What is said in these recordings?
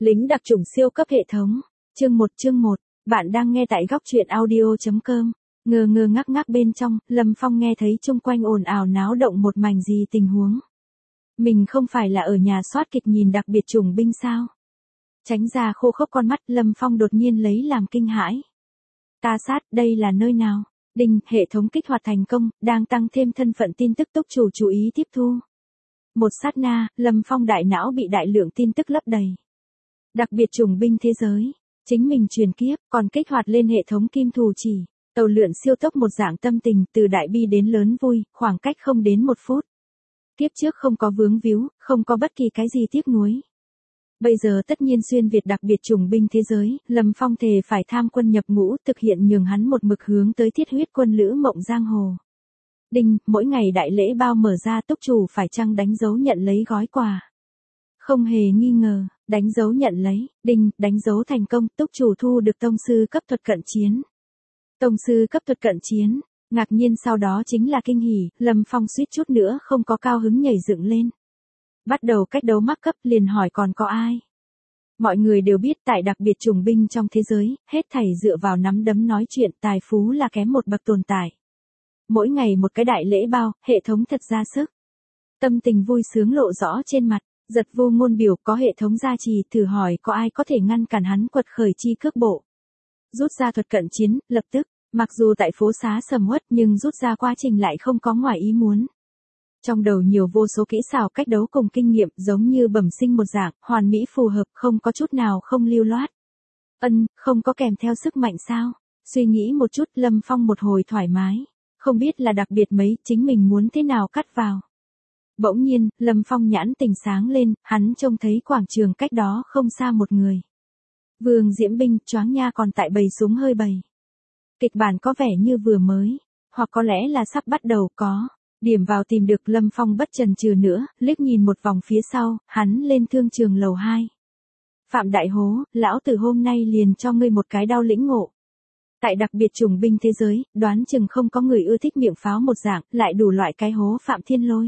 Lính đặc chủng siêu cấp hệ thống. Chương 1. Bạn đang nghe tại góc truyện audio.com. Ngơ ngơ ngác ngác bên trong, Lâm Phong nghe thấy chung quanh ồn ào náo động một mảnh gì tình huống. Mình không phải là ở nhà soát kịch nhìn đặc biệt chủng binh sao? Tránh ra khô khốc con mắt, Lâm Phong đột nhiên lấy làm kinh hãi. Ta sát, đây là nơi nào? Đinh, hệ thống kích hoạt thành công, đang tăng thêm thân phận tin tức túc chủ chú ý tiếp thu. Một sát na, Lâm Phong đại não bị đại lượng tin tức lấp đầy. Đặc biệt chủng binh thế giới, chính mình truyền kiếp, còn kích hoạt lên hệ thống kim thù chỉ, tàu lượn siêu tốc một dạng tâm tình từ đại bi đến lớn vui, khoảng cách không đến 1 phút. Kiếp trước không có vướng víu, không có bất kỳ cái gì tiếc nuối. Bây giờ tất nhiên xuyên Việt đặc biệt chủng binh thế giới, Lâm Phong thề phải tham quân nhập ngũ, thực hiện nhường hắn một mực hướng tới thiết huyết quân lữ mộng giang hồ. Đinh, mỗi ngày đại lễ bao mở ra túc chủ phải chăng đánh dấu nhận lấy gói quà. Không hề nghi ngờ, đánh dấu nhận lấy, đinh, đánh dấu thành công, túc chủ thu được tông sư cấp thuật cận chiến. Tông sư cấp thuật cận chiến, ngạc nhiên sau đó chính là kinh hỉ, Lâm Phong suýt chút nữa không có cao hứng nhảy dựng lên. Bắt đầu cách đấu mắc cấp liền hỏi còn có ai. Mọi người đều biết tại đặc biệt chủng binh trong thế giới, hết thảy dựa vào nắm đấm nói chuyện, tài phú là kém một bậc tồn tại. Mỗi ngày một cái đại lễ bao, hệ thống thật ra sức. Tâm tình vui sướng lộ rõ trên mặt, giật vô ngôn biểu có hệ thống gia trì, thử hỏi có ai có thể ngăn cản hắn quật khởi chi cước bộ. Rút ra thuật cận chiến, lập tức, mặc dù tại phố xá sầm uất nhưng rút ra quá trình lại không có ngoài ý muốn. Trong đầu nhiều vô số kỹ xảo cách đấu cùng kinh nghiệm giống như bẩm sinh một dạng, hoàn mỹ phù hợp, không có chút nào không lưu loát. Không có kèm theo sức mạnh sao? Suy nghĩ một chút, Lâm Phong một hồi thoải mái. Không biết là đặc biệt mấy, chính mình muốn thế nào cắt vào. Bỗng nhiên, Lâm Phong nhãn tình sáng lên, hắn trông thấy quảng trường cách đó không xa một người. Vương Diễm Binh, choáng nha còn tại bầy súng hơi bầy. Kịch bản có vẻ như vừa mới, hoặc có lẽ là sắp bắt đầu có. Điểm vào tìm được, Lâm Phong bất chần chừ nữa, liếc nhìn một vòng phía sau, hắn lên thương trường lầu 2. Phạm Đại Hố, lão tử hôm nay liền cho ngươi một cái đao lĩnh ngộ. Tại đặc biệt chủng binh thế giới, đoán chừng không có người ưa thích miệng pháo một dạng, lại đủ loại cái hố Phạm Thiên Lôi.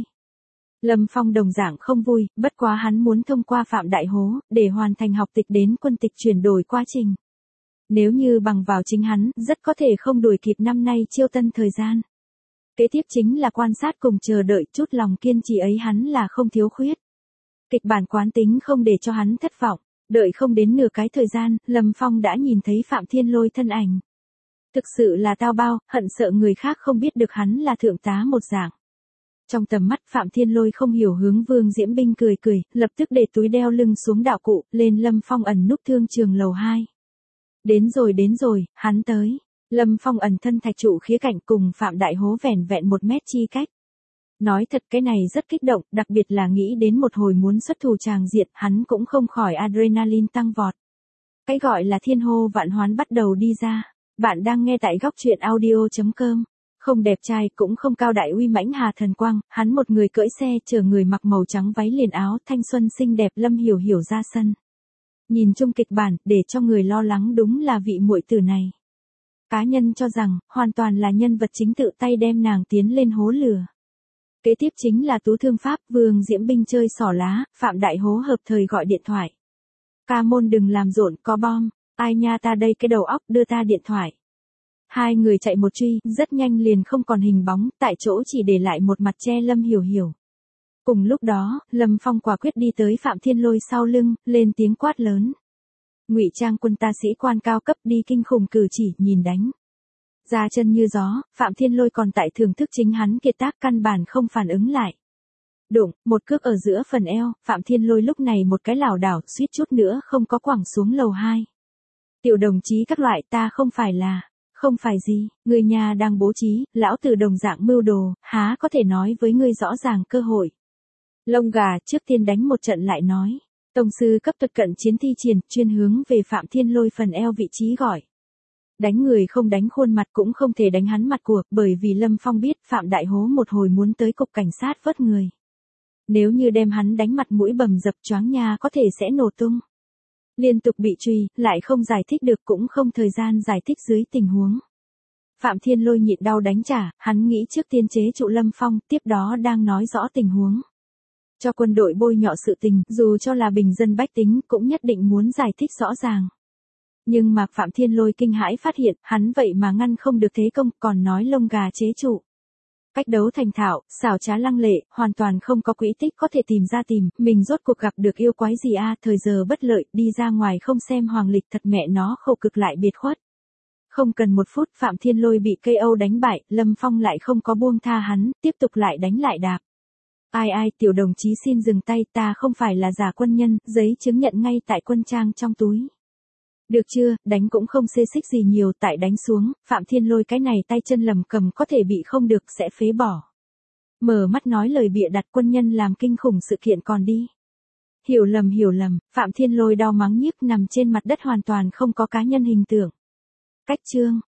Lâm Phong đồng dạng không vui, bất quá hắn muốn thông qua Phạm Đại Hố, để hoàn thành học tịch đến quân tịch chuyển đổi quá trình. Nếu như bằng vào chính hắn, rất có thể không đuổi kịp năm nay chiêu tân thời gian. Kế tiếp chính là quan sát cùng chờ đợi, chút lòng kiên trì ấy hắn là không thiếu khuyết. Kịch bản quán tính không để cho hắn thất vọng, đợi không đến nửa cái thời gian, Lâm Phong đã nhìn thấy Phạm Thiên Lôi thân ảnh. Thực sự là tao bao, hận sợ người khác không biết được hắn là thượng tá một dạng. Trong tầm mắt Phạm Thiên Lôi không hiểu hướng Vương Diễm Binh cười cười, lập tức để túi đeo lưng xuống đạo cụ, lên Lâm Phong ẩn núp thương trường lầu 2. Đến rồi, hắn tới. Lâm Phong ẩn thân thạch trụ khía cạnh cùng Phạm Đại Hố vẻn vẹn 1 mét chi cách. Nói thật cái này rất kích động, đặc biệt là nghĩ đến một hồi muốn xuất thủ tràng diện, hắn cũng không khỏi adrenaline tăng vọt. Cái gọi là thiên hô vạn hoán bắt đầu đi ra. Bạn đang nghe tại góc truyện audio.com. Không đẹp trai cũng không cao đại uy mãnh hà thần quang, hắn một người cưỡi xe chở người mặc màu trắng váy liền áo thanh xuân xinh đẹp Lâm Hiểu Hiểu ra sân. Nhìn chung kịch bản, để cho người lo lắng đúng là vị muội tử này. Cá nhân cho rằng, hoàn toàn là nhân vật chính tự tay đem nàng tiến lên hố lửa. Kế tiếp chính là tú thương pháp, Vương Diễm Binh chơi xỏ lá, Phạm Đại Hố hợp thời gọi điện thoại. Ca môn đừng làm rộn, có bom, ai nha ta đây cái đầu óc đưa ta điện thoại. Hai người chạy một truy, rất nhanh liền không còn hình bóng, tại chỗ chỉ để lại một mặt che Lâm Hiểu Hiểu. Cùng lúc đó, Lâm Phong quả quyết đi tới Phạm Thiên Lôi sau lưng, lên tiếng quát lớn. Ngụy trang quân ta sĩ quan cao cấp đi kinh khủng cử chỉ, nhìn đánh. Ra chân như gió, Phạm Thiên Lôi còn tại thưởng thức chính hắn kiệt tác căn bản không phản ứng lại. Đụng, một cước ở giữa phần eo, Phạm Thiên Lôi lúc này một cái lảo đảo, suýt chút nữa không có quẳng xuống lầu 2. Tiểu đồng chí các loại ta không phải gì, người nhà đang bố trí, lão tử đồng dạng mưu đồ, há có thể nói với ngươi rõ ràng cơ hội. Lông gà trước tiên đánh một trận lại nói. Tông sư cấp thuật cận chiến thi triển, chuyên hướng về Phạm Thiên Lôi phần eo vị trí gọi. Đánh người không đánh khuôn mặt cũng không thể đánh hắn mặt của, bởi vì Lâm Phong biết Phạm Đại Hố một hồi muốn tới cục cảnh sát vớt người. Nếu như đem hắn đánh mặt mũi bầm dập choáng nha có thể sẽ nổ tung. Liên tục bị truy, lại không giải thích được cũng không thời gian giải thích dưới tình huống. Phạm Thiên Lôi nhịn đau đánh trả, hắn nghĩ trước tiên chế trụ Lâm Phong, tiếp đó đang nói rõ tình huống. Cho quân đội bôi nhọ sự tình, dù cho là bình dân bách tính, cũng nhất định muốn giải thích rõ ràng. Nhưng mà Phạm Thiên Lôi kinh hãi phát hiện, hắn vậy mà ngăn không được thế công, còn nói lông gà chế trụ. Cách đấu thành thạo, xảo trá lăng lệ, hoàn toàn không có quỹ tích có thể tìm, mình rốt cuộc gặp được yêu quái gì a, thời giờ bất lợi, đi ra ngoài không xem hoàng lịch thật mẹ nó khổ cực lại biệt khuất. Không cần 1 phút, Phạm Thiên Lôi bị KO đánh bại, Lâm Phong lại không có buông tha hắn, tiếp tục lại đánh lại đạp. Ai, tiểu đồng chí xin dừng tay, ta không phải là giả quân nhân, giấy chứng nhận ngay tại quân trang trong túi. Được chưa, đánh cũng không xê xích gì nhiều, tại đánh xuống, Phạm Thiên Lôi cái này tay chân lầm cầm có thể bị không được sẽ phế bỏ. Mở mắt nói lời bịa đặt, quân nhân làm kinh khủng sự kiện còn đi. Hiểu lầm, Phạm Thiên Lôi đau mắng nhiếc nằm trên mặt đất hoàn toàn không có cá nhân hình tượng. Cách chương